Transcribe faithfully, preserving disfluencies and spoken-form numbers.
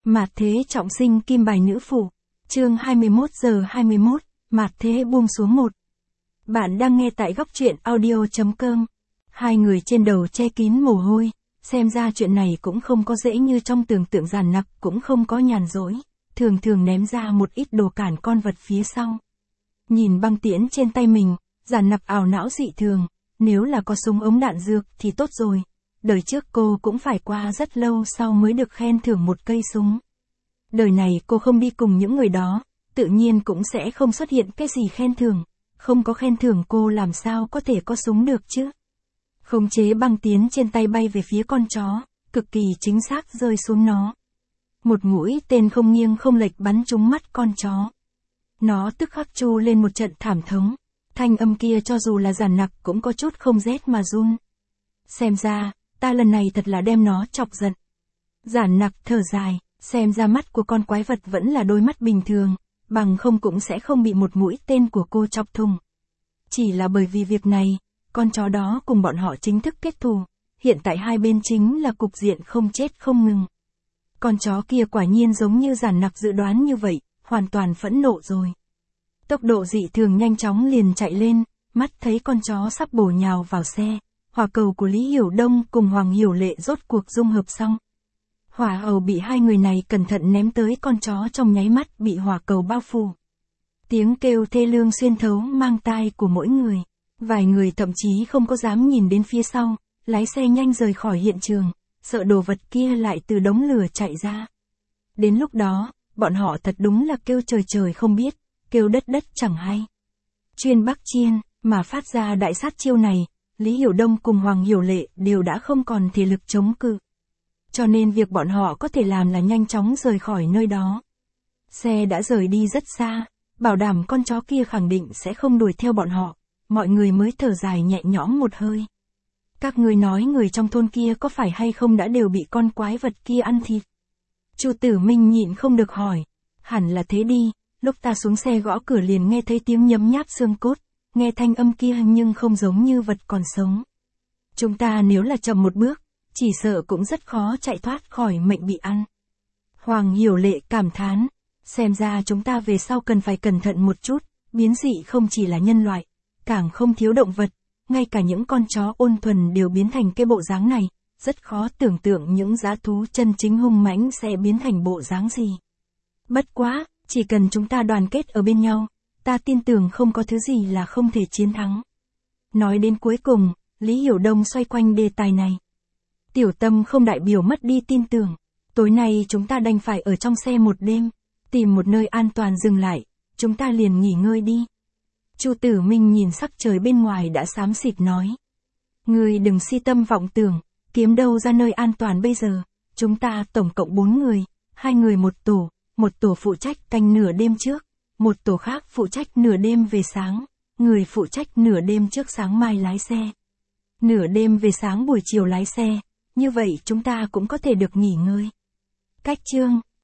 Mạt thế trọng sinh kim bài nữ phụ. Chương hai mươi mốt giờ hai mươi mốt, mạt thế buông xuống một. Bạn đang nghe tại góc truyện audio chấm com. Hai người trên đầu che kín mồ hôi, xem ra chuyện này cũng không có dễ như trong tưởng tượng, giản nặc cũng không có nhàn rỗi, thường thường ném ra một ít đồ cản con vật phía sau. Nhìn băng tiễn trên tay mình, giản nặc ảo não dị thường, nếu là có súng ống đạn dược thì tốt rồi. Đời trước cô cũng phải qua rất lâu sau mới được khen thưởng một cây súng. Đời này cô không đi cùng những người đó, tự nhiên cũng sẽ không xuất hiện cái gì khen thưởng. Không có khen thưởng cô làm sao có thể có súng được chứ. Khống chế băng tiễn trên tay bay về phía con chó, cực kỳ chính xác rơi xuống nó. Một mũi tên không nghiêng không lệch bắn trúng mắt con chó. Nó tức khắc chu lên một trận thảm thống. Thanh âm kia cho dù là giản nặc cũng có chút không rét mà run. Xem ra, ta lần này thật là đem nó chọc giận. Giản nặc thở dài, xem ra mắt của con quái vật vẫn là đôi mắt bình thường, bằng không cũng sẽ không bị một mũi tên của cô chọc thùng. Chỉ là bởi vì việc này, con chó đó cùng bọn họ chính thức kết thù, hiện tại hai bên chính là cục diện không chết không ngừng. Con chó kia quả nhiên giống như giản nặc dự đoán như vậy, hoàn toàn phẫn nộ rồi. Tốc độ dị thường nhanh chóng liền chạy lên, mắt thấy con chó sắp bổ nhào vào xe. Hỏa cầu của Lý Hiểu Đông cùng Hoàng Hiểu Lệ rốt cuộc dung hợp xong. Hỏa ầu bị hai người này cẩn thận ném tới con chó, trong nháy mắt bị hỏa cầu bao phủ. Tiếng kêu thê lương xuyên thấu mang tai của mỗi người. Vài người thậm chí không có dám nhìn đến phía sau, lái xe nhanh rời khỏi hiện trường, sợ đồ vật kia lại từ đống lửa chạy ra. Đến lúc đó, bọn họ thật đúng là kêu trời trời không biết, kêu đất đất chẳng hay. Chuyên Bắc Chiên, mà phát ra đại sát chiêu này, Lý Hiểu Đông cùng Hoàng Hiểu Lệ đều đã không còn thể lực chống cự. Cho nên việc bọn họ có thể làm là nhanh chóng rời khỏi nơi đó. Xe đã rời đi rất xa, bảo đảm con chó kia khẳng định sẽ không đuổi theo bọn họ, mọi người mới thở dài nhẹ nhõm một hơi. Các người nói người trong thôn kia có phải hay không đã đều bị con quái vật kia ăn thịt? Chu Tử Minh nhịn không được hỏi. Hẳn là thế đi, lúc ta xuống xe gõ cửa liền nghe thấy tiếng nhấm nháp xương cốt. Nghe thanh âm kia nhưng không giống như vật còn sống. Chúng ta nếu là chậm một bước, chỉ sợ cũng rất khó chạy thoát khỏi mệnh bị ăn. Hoàng Hiểu Lệ cảm thán, xem ra chúng ta về sau cần phải cẩn thận một chút, biến dị không chỉ là nhân loại, càng không thiếu động vật, ngay cả những con chó ôn thuần đều biến thành cái bộ dáng này, rất khó tưởng tượng những dã thú chân chính hung mãnh sẽ biến thành bộ dáng gì. Bất quá, chỉ cần chúng ta đoàn kết ở bên nhau, ta tin tưởng không có thứ gì là không thể chiến thắng. Nói đến cuối cùng, Lý Hiểu Đông xoay quanh đề tài này. Tiểu Tâm không đại biểu mất đi tin tưởng. Tối nay chúng ta đành phải ở trong xe một đêm, tìm một nơi an toàn dừng lại, chúng ta liền nghỉ ngơi đi. Chu Tử Minh nhìn sắc trời bên ngoài đã xám xịt nói. Ngươi đừng si tâm vọng tưởng, kiếm đâu ra nơi an toàn bây giờ, chúng ta tổng cộng bốn người, hai người một tổ, một tổ phụ trách canh nửa đêm trước. Một tổ khác phụ trách nửa đêm về sáng, người phụ trách nửa đêm trước sáng mai lái xe. Nửa đêm về sáng buổi chiều lái xe, như vậy chúng ta cũng có thể được nghỉ ngơi. Cách chương,